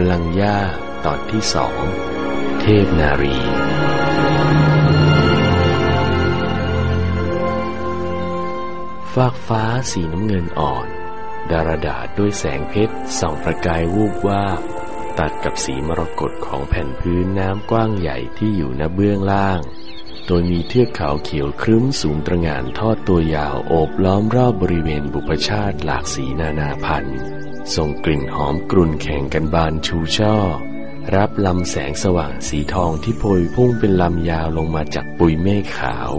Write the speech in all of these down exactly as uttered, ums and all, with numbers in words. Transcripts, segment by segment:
ลังก์ย่าตอนที่สองเทพนารีฟากฟ้าสีน้ำเงินอ่อนดารดาษด้วยแสงเพชรส่องประกายวูบวาบตัดกับสีมรกตของแผ่นพื้นน้ำกว้างใหญ่ที่อยู่ณเบื้องล่างโดยมีเทือกเขาเขียวครึ้มสูงตระหง่านทอดตัวยาวโอบล้อมรอบบริเวณบุพชาติหลากสีนานาพันธุ์ส่งกลิ่นหอมกรุ่นแข่งกันบานชูช่อรับลำแสงสว่างสีทองที่โพยพุ่งเป็นลำยาวลงมาจากปุยเมฆขาว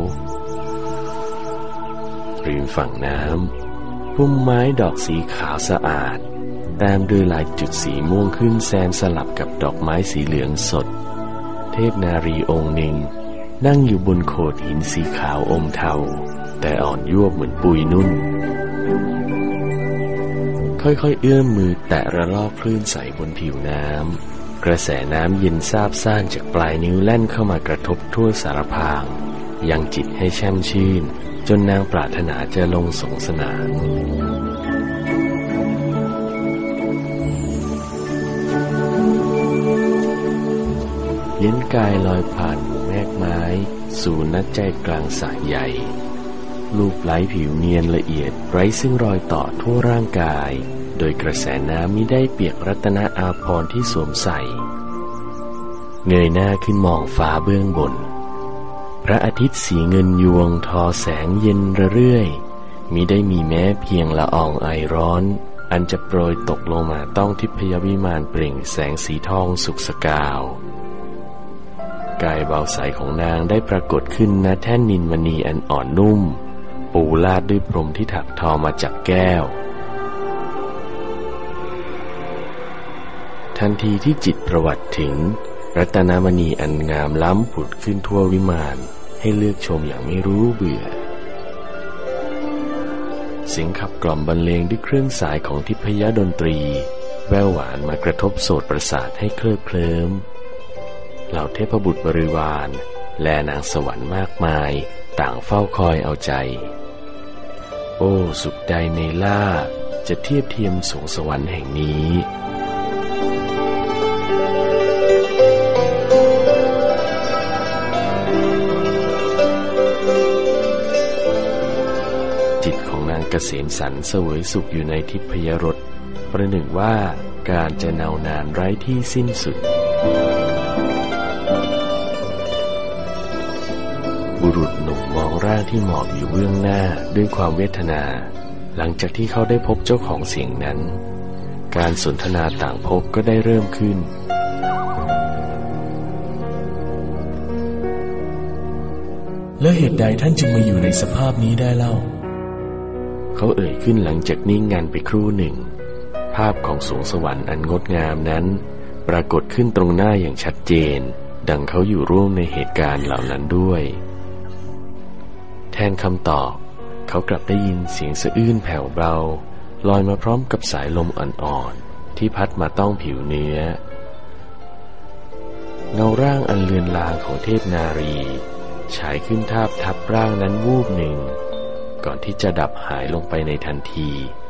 ริมฝั่งน้ำพุ่มไม้ดอกสีขาวสะอาดแต้มด้วยลายจุดสีม่วงขึ้นแซมสลับกับดอกไม้สีเหลืองสดเทพนารีองค์หนึ่งนั่งอยู่บนโขดหินสีขาวอมเทาแต่อ่อนยวบเหมือนปุยนุ่นค่อยๆเอื้อมมือแตะระลอกคลื่นใสบนผิวน้ำกระแสน้ำเย็นซาบซ่านจากปลายนิ้วแล่นเข้ามากระทบทั่วสารพางยังจิตให้แช่มชื่นจนนางปรารถนาจะลงสงสนานเย็นกายลอยผ่านหมู่เมฆไม้สู่ณใจกลางสระใหญ่ลูบไล้ผิวเนียนละเอียดไร้ซึ่งรอยต่อทั่วร่างกายโดยกระแสน้ำมิได้เปียกรัตนอาภรณ์ที่สวมใส่เงยหน้าขึ้นมองฟ้าเบื้องบนพระอาทิตย์สีเงินยวงทอแสงเย็นระเรื่อยมิได้มีแม้เพียงละอองไอร้อนอันจะโปรยตกลงมาต้องทิพยวิมานเปล่งแสงสีทองสุกสกาวกายเบาใสของนางได้ปรากฏขึ้นณแท่นนิลมณีอันอ่อนนุ่มปูลาดด้วยพรมที่ถักทอมาจากแก้วทันทีที่จิตประวัติถึงรัตนมณีอันงามล้ำผุดขึ้นทั่ววิมานให้เลือกชมอย่างไม่รู้เบื่อเสียงขับกล่อมบรรเลงด้วยเครื่องสายของทิพยดนตรีแว่วหวานมากระทบโสตประสาทให้เคลิบเคลิ้มเหล่าเทพบุตรบริวารและนางสวรรค์มากมายต่างเฝ้าคอยเอาใจโอ้สุขใดในล่าจะเทียบเทียมสวงสวรรค์แห่งนี้จิตของนางเกษมสันต์เสวยสุขอยู่ในทิพยรสประหนึ่งว่าการจะเนานานไร้ที่สิ้นสุดบุรุษหนุ่มมองร่างที่หมอบอยู่เบื้องหน้าด้วยความเวทนาหลังจากที่เขาได้พบเจ้าของเสียงนั้นการสนทนาต่างพบก็ได้เริ่มขึ้นแล้วเหตุใดท่านจึงมาอยู่ในสภาพนี้ได้เล่าเขาเอ่ยขึ้นหลังจากนิ่งงันไปครู่หนึ่งภาพของสวงสวรรค์อันงดงามนั้นปรากฏขึ้นตรงหน้าอย่างชัดเจนดังเขาอยู่ร่วมในเหตุการณ์เหล่านั้นด้วยแทนคำตอบเขากลับได้ยินเสียงสะอื้นแผ่วเบาลอยมาพร้อมกับสายลมอ่อนๆที่พัดมาต้องผิวเนื้อเงาร่างอันเลือนลางของเทพนารีฉายขึ้นทาบทับร่างนั้นวูบหนึ่งก่อนที่จะดับหายลงไปในทันที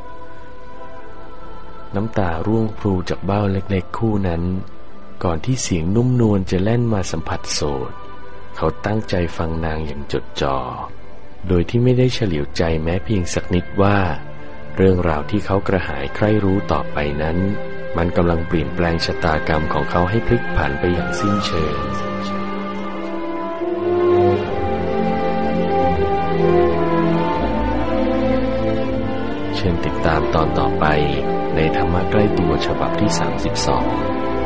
น้ำตาร่วงพลูจากเบ้าเล็กๆคู่นั้นก่อนที่เสียงนุ่มนวลจะแล่นมาสัมผัสโสตเขาตั้งใจฟังนางอย่างจดจ่อโดยที่ไม่ได้เฉลียวใจแม้เพียงสักนิดว่าเรื่องราวที่เขากระหายใคร่รู้ต่อไปนั้นมันกำลังเปลี่ยนแปลงชะตากรรมของเขาให้พลิกผันไปอย่างสิ้นเชิงเชิญติดตามตอนต่อไปในธรรมะใกล้ตัวฉบับที่สามสิบสอง